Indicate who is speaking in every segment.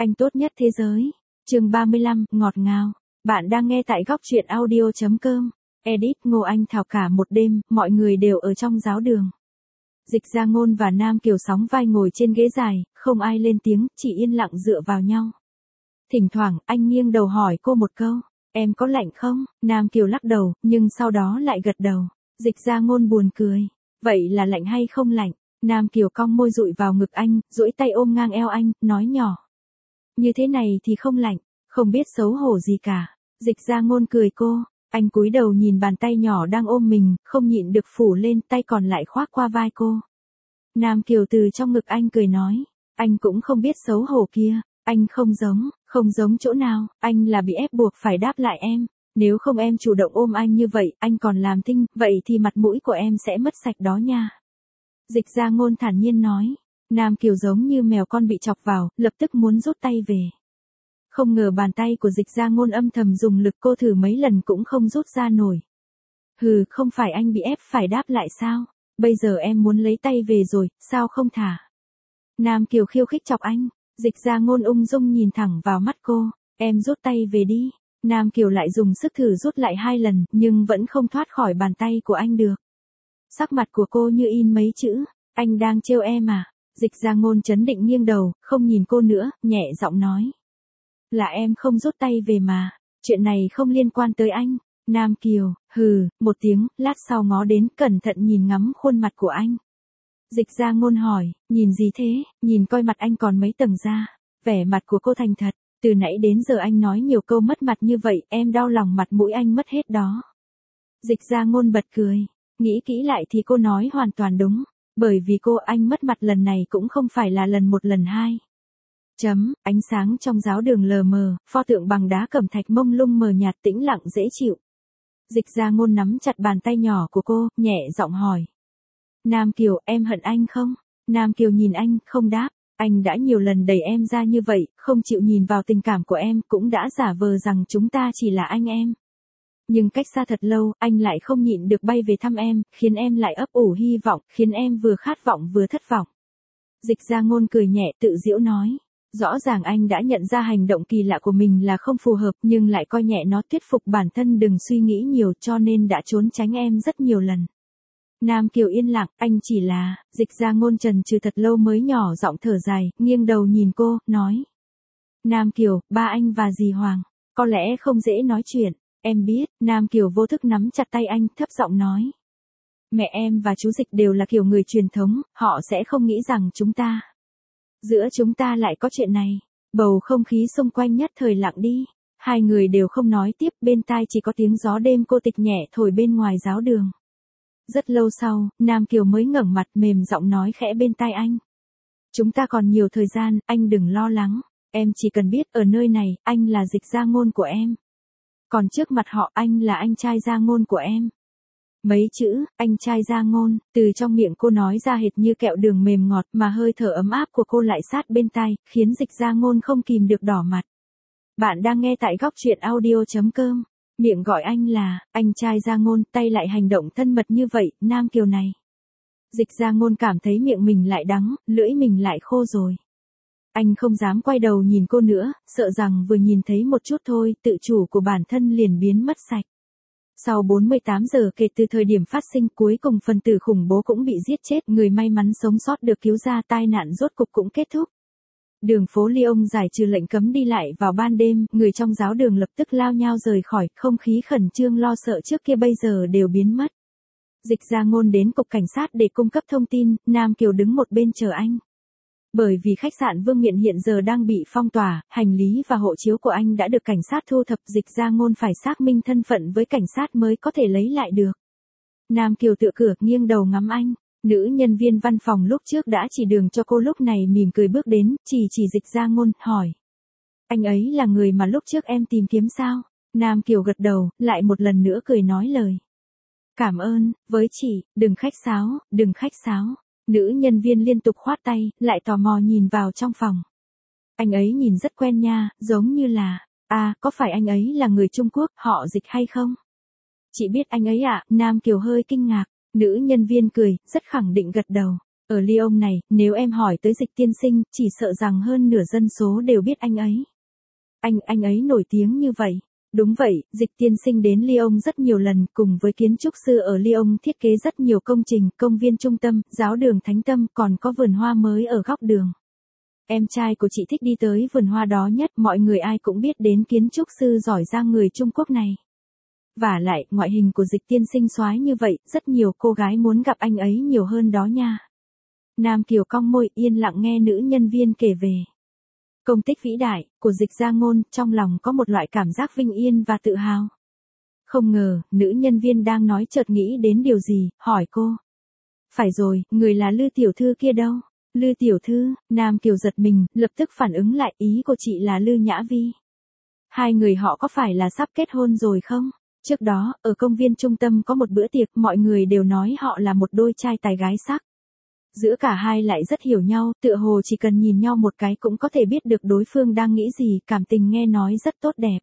Speaker 1: Anh tốt nhất thế giới. Chương 35, ngọt ngào. Bạn đang nghe tại góc truyện audio.com. Edit Ngô Anh Thảo. Cả một đêm, mọi người đều ở trong giáo đường. Dịch Gia Ngôn và Nam Kiều sóng vai ngồi trên ghế dài, không ai lên tiếng, chỉ yên lặng dựa vào nhau. Thỉnh thoảng, anh nghiêng đầu hỏi cô một câu, em có lạnh không? Nam Kiều lắc đầu, nhưng sau đó lại gật đầu. Dịch Gia Ngôn buồn cười. Vậy là lạnh hay không lạnh? Nam Kiều cong môi dụi vào ngực anh, duỗi tay ôm ngang eo anh, nói nhỏ. Như thế này thì không lạnh, không biết xấu hổ gì cả. Dịch Gia Ngôn cười cô, anh cúi đầu nhìn bàn tay nhỏ đang ôm mình, không nhịn được phủ lên, tay còn lại khoác qua vai cô. Nam Kiều từ trong ngực anh cười nói, anh cũng không biết xấu hổ kia, anh không giống chỗ nào, anh là bị ép buộc phải đáp lại em. Nếu không em chủ động ôm anh như vậy, anh còn làm thinh, vậy thì mặt mũi của em sẽ mất sạch đó nha. Dịch Gia Ngôn thản nhiên nói. Nam Kiều giống như mèo con bị chọc vào, lập tức muốn rút tay về. Không ngờ bàn tay của Dịch Gia Ngôn âm thầm dùng lực, cô thử mấy lần cũng không rút ra nổi. Hừ, không phải anh bị ép phải đáp lại sao? Bây giờ em muốn lấy tay về rồi, sao không thả? Nam Kiều khiêu khích chọc anh. Dịch Gia Ngôn ung dung nhìn thẳng vào mắt cô. Em rút tay về đi. Nam Kiều lại dùng sức thử rút lại 2 lần, nhưng vẫn không thoát khỏi bàn tay của anh được. Sắc mặt của cô như in mấy chữ, anh đang trêu em à? Dịch Gia Ngôn trấn định nghiêng đầu, không nhìn cô nữa, nhẹ giọng nói. Là em không rút tay về mà, chuyện này không liên quan tới anh. Nam Kiều, hừ, một tiếng, lát sau ngó đến, cẩn thận nhìn ngắm khuôn mặt của anh. Dịch Gia Ngôn hỏi, nhìn gì thế, nhìn coi mặt anh còn mấy tầng da. Vẻ mặt của cô thành thật, từ nãy đến giờ anh nói nhiều câu mất mặt như vậy, em đau lòng mặt mũi anh mất hết đó. Dịch Gia Ngôn bật cười, nghĩ kỹ lại thì cô nói hoàn toàn đúng. Bởi vì cô, anh mất mặt lần này cũng không phải là lần 1 lần 2. Ánh sáng trong giáo đường lờ mờ, pho tượng bằng đá cẩm thạch mông lung mờ nhạt tĩnh lặng dễ chịu. Dịch Gia Ngôn nắm chặt bàn tay nhỏ của cô, nhẹ giọng hỏi. Nam Kiều, em hận anh không? Nam Kiều nhìn anh, không đáp. Anh đã nhiều lần đẩy em ra như vậy, không chịu nhìn vào tình cảm của em, cũng đã giả vờ rằng chúng ta chỉ là anh em. Nhưng cách xa thật lâu, anh lại không nhịn được bay về thăm em, khiến em lại ấp ủ hy vọng, khiến em vừa khát vọng vừa thất vọng. Dịch Gia Ngôn cười nhẹ tự giễu nói. Rõ ràng anh đã nhận ra hành động kỳ lạ của mình là không phù hợp, nhưng lại coi nhẹ nó, thuyết phục bản thân đừng suy nghĩ nhiều, cho nên đã trốn tránh em rất nhiều lần. Nam Kiều yên lặng, anh chỉ là, Dịch Gia Ngôn chần chừ thật lâu mới nhỏ giọng thở dài, nghiêng đầu nhìn cô, nói. Nam Kiều, ba anh và dì Hoàng, có lẽ không dễ nói chuyện. Em biết. Nam Kiều vô thức nắm chặt tay anh, thấp giọng nói. Mẹ em và chú Dịch đều là kiểu người truyền thống, họ sẽ không nghĩ rằng giữa chúng ta lại có chuyện này. Bầu không khí xung quanh nhất thời lặng đi. Hai người đều không nói tiếp, bên tai chỉ có tiếng gió đêm cô tịch nhẹ thổi bên ngoài giáo đường. Rất lâu sau, Nam Kiều mới ngẩng mặt, mềm giọng nói khẽ bên tai anh. Chúng ta còn nhiều thời gian, anh đừng lo lắng. Em chỉ cần biết ở nơi này, anh là Dịch Gia Ngôn của em. Còn trước mặt họ, anh là anh trai Gia Ngôn của em. Mấy chữ, anh trai Gia Ngôn, từ trong miệng cô nói ra hệt như kẹo đường mềm ngọt, mà hơi thở ấm áp của cô lại sát bên tai, khiến Dịch Gia Ngôn không kìm được đỏ mặt. Bạn đang nghe tại góc truyện audio.com. Miệng gọi anh là, anh trai Gia Ngôn, tay lại hành động thân mật như vậy, Nam Kiều này. Dịch Gia Ngôn cảm thấy miệng mình lại đắng, lưỡi mình lại khô rồi. Anh không dám quay đầu nhìn cô nữa, sợ rằng vừa nhìn thấy một chút thôi, tự chủ của bản thân liền biến mất sạch. Sau 48 giờ kể từ thời điểm phát sinh, cuối cùng phần tử khủng bố cũng bị giết chết, người may mắn sống sót được cứu ra, tai nạn rốt cục cũng kết thúc. Đường phố Lyon giải trừ lệnh cấm đi lại vào ban đêm, người trong giáo đường lập tức lao nhau rời khỏi, không khí khẩn trương lo sợ trước kia bây giờ đều biến mất. Dịch Gia Ngôn đến cục cảnh sát để cung cấp thông tin, Nam Kiều đứng một bên chờ anh. Bởi vì khách sạn Vương Miện hiện giờ đang bị phong tỏa, hành lý và hộ chiếu của anh đã được cảnh sát thu thập, Dịch Gia Ngôn phải xác minh thân phận với cảnh sát mới có thể lấy lại được. Nam Kiều tựa cửa, nghiêng đầu ngắm anh. Nữ nhân viên văn phòng lúc trước đã chỉ đường cho cô lúc này mỉm cười bước đến, chỉ Dịch Gia Ngôn, hỏi. Anh ấy là người mà lúc trước em tìm kiếm sao? Nam Kiều gật đầu, lại một lần nữa cười nói lời. Cảm ơn, với chị, đừng khách sáo. Nữ nhân viên liên tục khoát tay, lại tò mò nhìn vào trong phòng. Anh ấy nhìn rất quen nha, giống như là, có phải anh ấy là người Trung Quốc, họ Dịch hay không? Chị biết anh ấy ạ, Nam Kiều hơi kinh ngạc, nữ nhân viên cười, rất khẳng định gật đầu. Ở Lyon này, nếu em hỏi tới Dịch tiên sinh, chỉ sợ rằng hơn nửa dân số đều biết anh ấy. Anh ấy nổi tiếng như vậy. Đúng vậy, Dịch tiên sinh đến Lyon rất nhiều lần, cùng với kiến trúc sư ở Lyon thiết kế rất nhiều công trình, công viên trung tâm, giáo đường thánh tâm, còn có vườn hoa mới ở góc đường. Em trai của chị thích đi tới vườn hoa đó nhất, mọi người ai cũng biết đến kiến trúc sư giỏi giang người Trung Quốc này. Vả lại, ngoại hình của Dịch tiên sinh soái như vậy, rất nhiều cô gái muốn gặp anh ấy nhiều hơn đó nha. Nam Kiều cong môi yên lặng nghe nữ nhân viên kể về công tích vĩ đại của Dịch Gia Ngôn, trong lòng có một loại cảm giác vinh yên và tự hào. Không ngờ, nữ nhân viên đang nói chợt nghĩ đến điều gì, hỏi cô. Phải rồi, người là Lư tiểu thư kia đâu? Lư tiểu thư, Nam Kiều giật mình, lập tức phản ứng lại, ý của chị là Lư Nhã Vi. Hai người họ có phải là sắp kết hôn rồi không? Trước đó, ở công viên trung tâm có một bữa tiệc, mọi người đều nói họ là một đôi trai tài gái sắc. Giữa cả hai lại rất hiểu nhau, tựa hồ chỉ cần nhìn nhau một cái cũng có thể biết được đối phương đang nghĩ gì, cảm tình nghe nói rất tốt đẹp.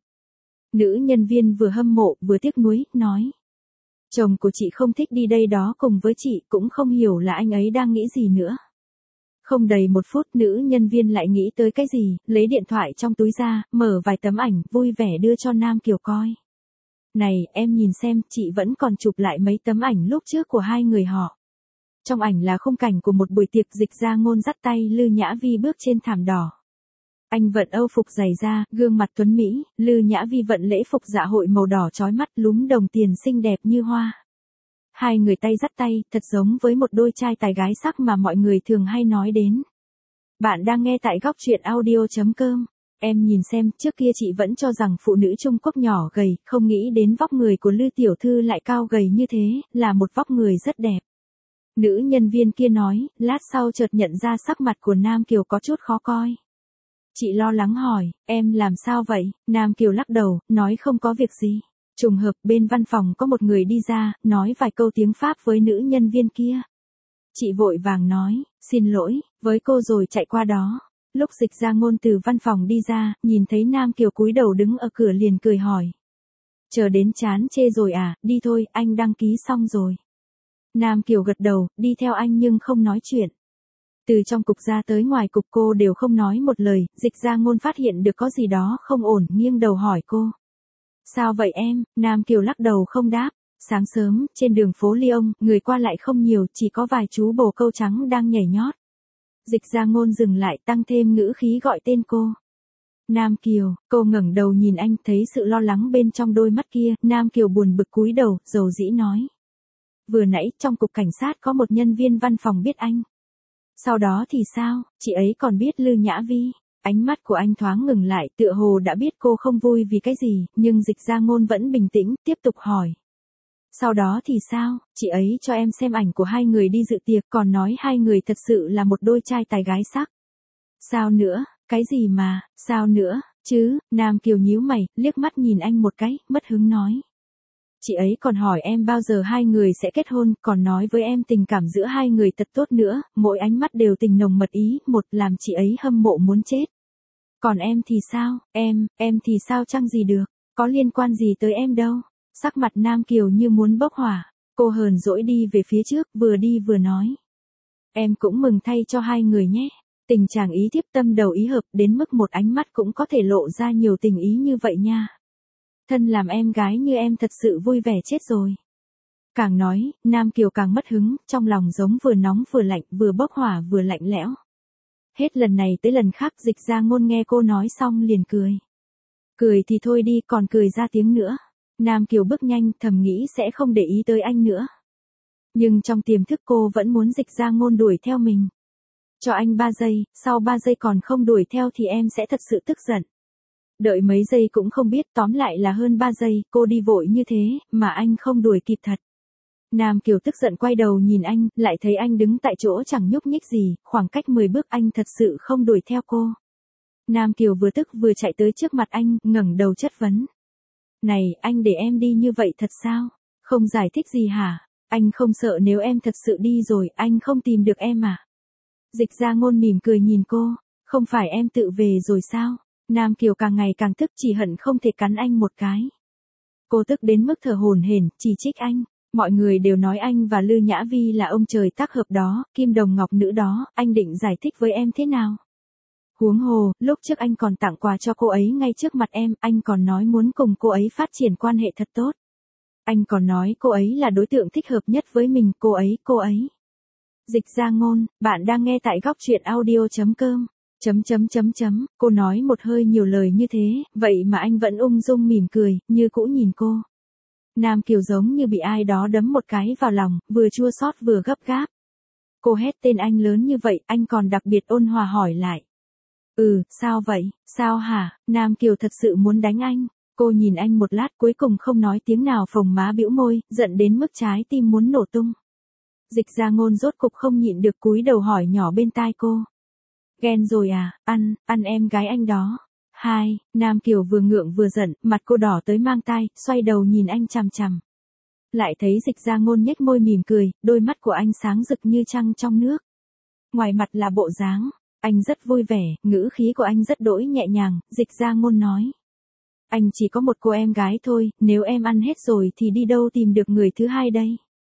Speaker 1: Nữ nhân viên vừa hâm mộ, vừa tiếc nuối, nói. Chồng của chị không thích đi đây đó cùng với chị, cũng không hiểu là anh ấy đang nghĩ gì nữa. Không đầy một phút, nữ nhân viên lại nghĩ tới cái gì, lấy điện thoại trong túi ra, mở vài tấm ảnh, vui vẻ đưa cho Nam Kiều coi. Này, em nhìn xem, chị vẫn còn chụp lại mấy tấm ảnh lúc trước của hai người họ. Trong ảnh là khung cảnh của một buổi tiệc, Dịch Gia Ngôn dắt tay Lư Nhã Vi bước trên thảm đỏ. Anh vận âu phục dày da, gương mặt tuấn mỹ, Lư Nhã Vi vận lễ phục dạ hội màu đỏ chói mắt, lúm đồng tiền xinh đẹp như hoa. Hai người tay dắt tay, thật giống với một đôi trai tài gái sắc mà mọi người thường hay nói đến. Bạn đang nghe tại góc truyện audio.com. Em nhìn xem, trước kia chị vẫn cho rằng phụ nữ Trung Quốc nhỏ gầy, không nghĩ đến vóc người của Lư tiểu thư lại cao gầy như thế, là một vóc người rất đẹp. Nữ nhân viên kia nói, lát sau chợt nhận ra sắc mặt của Nam Kiều có chút khó coi. Chị lo lắng hỏi, em làm sao vậy? Nam Kiều lắc đầu, nói không có việc gì. Trùng hợp bên văn phòng có một người đi ra, nói vài câu tiếng Pháp với nữ nhân viên kia. Chị vội vàng nói, xin lỗi, với cô rồi chạy qua đó. Lúc Dịch Gia Ngôn từ văn phòng đi ra, nhìn thấy Nam Kiều cúi đầu đứng ở cửa liền cười hỏi. Chờ đến chán chê rồi à, đi thôi, anh đăng ký xong rồi. Nam Kiều gật đầu, đi theo anh nhưng không nói chuyện. Từ trong cục ra tới ngoài cục cô đều không nói một lời, Dịch Gia Ngôn phát hiện được có gì đó không ổn, nghiêng đầu hỏi cô. Sao vậy em? Nam Kiều lắc đầu không đáp. Sáng sớm, trên đường phố Lyon, người qua lại không nhiều, chỉ có vài chú bồ câu trắng đang nhảy nhót. Dịch Gia Ngôn dừng lại, tăng thêm ngữ khí gọi tên cô. Nam Kiều, cô ngẩng đầu nhìn anh, thấy sự lo lắng bên trong đôi mắt kia, Nam Kiều buồn bực cúi đầu, dầu dĩ nói. Vừa nãy, trong cục cảnh sát có một nhân viên văn phòng biết anh. Sau đó thì sao, chị ấy còn biết Lư Nhã Vi. Ánh mắt của anh thoáng ngừng lại, tựa hồ đã biết cô không vui vì cái gì, nhưng Dịch Gia Ngôn vẫn bình tĩnh, tiếp tục hỏi. Sau đó thì sao, chị ấy cho em xem ảnh của hai người đi dự tiệc, còn nói hai người thật sự là một đôi trai tài gái sắc. Sao nữa, cái gì mà, sao nữa, chứ, Nam Kiều nhíu mày, liếc mắt nhìn anh một cái, mất hứng nói. Chị ấy còn hỏi em bao giờ hai người sẽ kết hôn, còn nói với em tình cảm giữa hai người thật tốt nữa, mỗi ánh mắt đều tình nồng mật ý, một làm chị ấy hâm mộ muốn chết. Còn em thì sao, em thì sao chăng gì được, có liên quan gì tới em đâu. Sắc mặt Nam Kiều như muốn bốc hỏa, cô hờn dỗi đi về phía trước, vừa đi vừa nói. Em cũng mừng thay cho hai người nhé, tình chàng ý thiếp tâm đầu ý hợp đến mức một ánh mắt cũng có thể lộ ra nhiều tình ý như vậy nha. Thân làm em gái như em thật sự vui vẻ chết rồi. Càng nói, Nam Kiều càng mất hứng, trong lòng giống vừa nóng vừa lạnh, vừa bốc hỏa vừa lạnh lẽo. Hết lần này tới lần khác Dịch Gia Ngôn nghe cô nói xong liền cười. Cười thì thôi đi, còn cười ra tiếng nữa. Nam Kiều bước nhanh, thầm nghĩ sẽ không để ý tới anh nữa. Nhưng trong tiềm thức cô vẫn muốn Dịch Gia Ngôn đuổi theo mình. Cho anh 3 giây, sau 3 giây còn không đuổi theo thì em sẽ thật sự tức giận. Đợi mấy giây cũng không biết, tóm lại là hơn 3 giây, cô đi vội như thế, mà anh không đuổi kịp thật. Nam Kiều tức giận quay đầu nhìn anh, lại thấy anh đứng tại chỗ chẳng nhúc nhích gì, khoảng cách 10 bước anh thật sự không đuổi theo cô. Nam Kiều vừa tức vừa chạy tới trước mặt anh, ngẩng đầu chất vấn. Này, anh để em đi như vậy thật sao? Không giải thích gì hả? Anh không sợ nếu em thật sự đi rồi, anh không tìm được em à? Dịch Gia Ngôn mỉm cười nhìn cô, không phải em tự về rồi sao? Nam Kiều càng ngày càng tức, chỉ hận không thể cắn anh một cái. Cô tức đến mức thở hổn hển, chỉ trích anh. Mọi người đều nói anh và Lư Nhã Vi là ông trời tác hợp đó, kim đồng ngọc nữ đó, anh định giải thích với em thế nào? Huống hồ, lúc trước anh còn tặng quà cho cô ấy ngay trước mặt em, anh còn nói muốn cùng cô ấy phát triển quan hệ thật tốt. Anh còn nói cô ấy là đối tượng thích hợp nhất với mình, cô ấy. Dịch ra ngôn, bạn đang nghe tại góc truyện audio.com. Cô nói một hơi nhiều lời như thế, vậy mà anh vẫn ung dung mỉm cười, như cũ nhìn cô. Nam Kiều giống như bị ai đó đấm một cái vào lòng, vừa chua xót vừa gấp gáp. Cô hét tên anh lớn như vậy, anh còn đặc biệt ôn hòa hỏi lại. Sao vậy, sao hả, Nam Kiều thật sự muốn đánh anh. Cô nhìn anh một lát cuối cùng không nói tiếng nào, phồng má bĩu môi, giận đến mức trái tim muốn nổ tung. Dịch ra ngôn rốt cục không nhịn được cúi đầu hỏi nhỏ bên tai cô. Ghen rồi à, ăn em gái anh đó. Nam Kiều vừa ngượng vừa giận, mặt cô đỏ tới mang tai, xoay đầu nhìn anh chằm chằm. Lại thấy dịch ra ngôn nhếch môi mỉm cười, đôi mắt của anh sáng rực như trăng trong nước. Ngoài mặt là bộ dáng, anh rất vui vẻ, ngữ khí của anh rất đỗi nhẹ nhàng, dịch ra ngôn nói. Anh chỉ có một cô em gái thôi, nếu em ăn hết rồi thì đi đâu tìm được người thứ hai đây?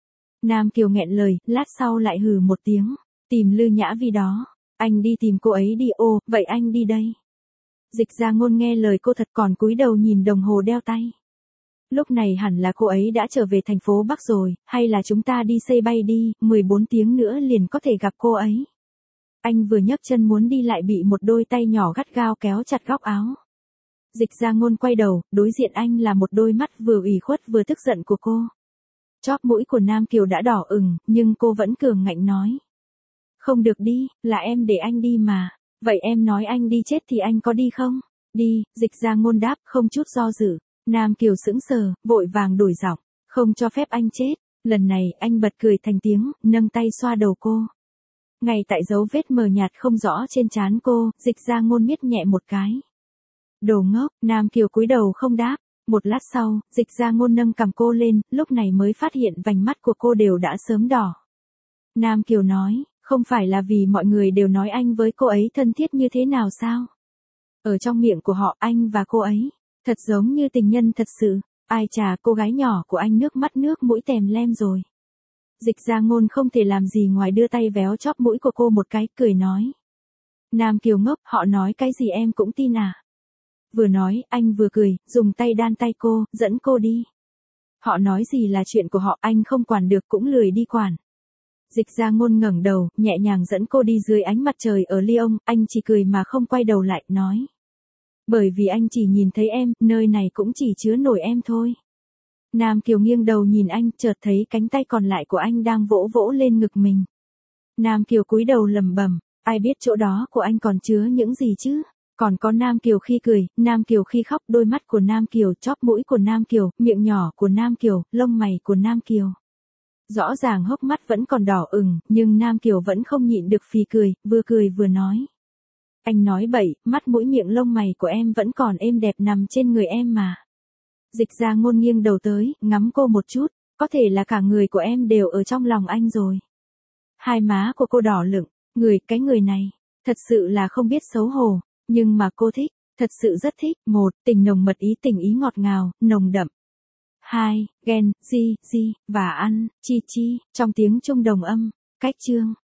Speaker 1: Nam Kiều nghẹn lời, lát sau lại hừ một tiếng. Tìm Lư Nhã Vi đó. Anh đi tìm cô ấy đi, vậy anh đi đây. Dịch ra ngôn nghe lời cô thật còn cúi đầu nhìn đồng hồ đeo tay. Lúc này hẳn là cô ấy đã trở về thành phố Bắc rồi, hay là chúng ta đi xây bay đi, 14 tiếng nữa liền có thể gặp cô ấy. Anh vừa nhấc chân muốn đi lại bị một đôi tay nhỏ gắt gao kéo chặt góc áo. Dịch ra ngôn quay đầu, đối diện anh là một đôi mắt vừa ủy khuất vừa tức giận của cô. Chóp mũi của Nam Kiều đã đỏ ửng, nhưng cô vẫn cường ngạnh nói. Không được đi, là em để anh đi mà. Vậy em nói anh đi chết thì anh có đi không? Đi, dịch ra ngôn đáp, không chút do dự. Nam Kiều sững sờ, vội vàng đổi giọng. Không cho phép anh chết. Lần này anh bật cười thành tiếng, nâng tay xoa đầu cô. Ngay tại dấu vết mờ nhạt không rõ trên trán cô, dịch ra ngôn miết nhẹ một cái. Đồ ngốc, Nam Kiều cúi đầu không đáp. Một lát sau, dịch ra ngôn nâng cằm cô lên, lúc này mới phát hiện vành mắt của cô đều đã sớm đỏ. Nam Kiều nói, không phải là vì mọi người đều nói anh với cô ấy thân thiết như thế nào sao? Ở trong miệng của họ, anh và cô ấy, thật giống như tình nhân thật sự. Ai chà, cô gái nhỏ của anh nước mắt nước mũi tèm lem rồi. Dịch ra ngôn không thể làm gì ngoài đưa tay véo chóp mũi của cô một cái, cười nói. Nam Kiều ngốc, họ nói cái gì em cũng tin à? Vừa nói, anh vừa cười, dùng tay đan tay cô, dẫn cô đi. Họ nói gì là chuyện của họ, anh không quản được cũng lười đi quản. Dịch ra ngôn ngẩng đầu, nhẹ nhàng dẫn cô đi dưới ánh mặt trời ở Lyon, anh chỉ cười mà không quay đầu lại, nói. Bởi vì anh chỉ nhìn thấy em, nơi này cũng chỉ chứa nổi em thôi. Nam Kiều nghiêng đầu nhìn anh, chợt thấy cánh tay còn lại của anh đang vỗ vỗ lên ngực mình. Nam Kiều cúi đầu lẩm bẩm, ai biết chỗ đó của anh còn chứa những gì chứ? Còn có Nam Kiều khi cười, Nam Kiều khi khóc, đôi mắt của Nam Kiều, chóp mũi của Nam Kiều, miệng nhỏ của Nam Kiều, lông mày của Nam Kiều. Rõ ràng hốc mắt vẫn còn đỏ ửng, nhưng Nam Kiều vẫn không nhịn được phì cười vừa nói. Anh nói bậy, mắt mũi miệng lông mày của em vẫn còn êm đẹp nằm trên người em mà. Dịch ra ngôn nghiêng đầu tới, ngắm cô một chút, có thể là cả người của em đều ở trong lòng anh rồi. Hai má của cô đỏ lựng, cái người này, thật sự là không biết xấu hổ, nhưng mà cô thích, thật sự rất thích. 1. Tình nồng mật tình ý ngọt ngào, nồng đậm. 2. Ghen, di, và ăn, chi, trong tiếng Trung đồng âm. Cách chương.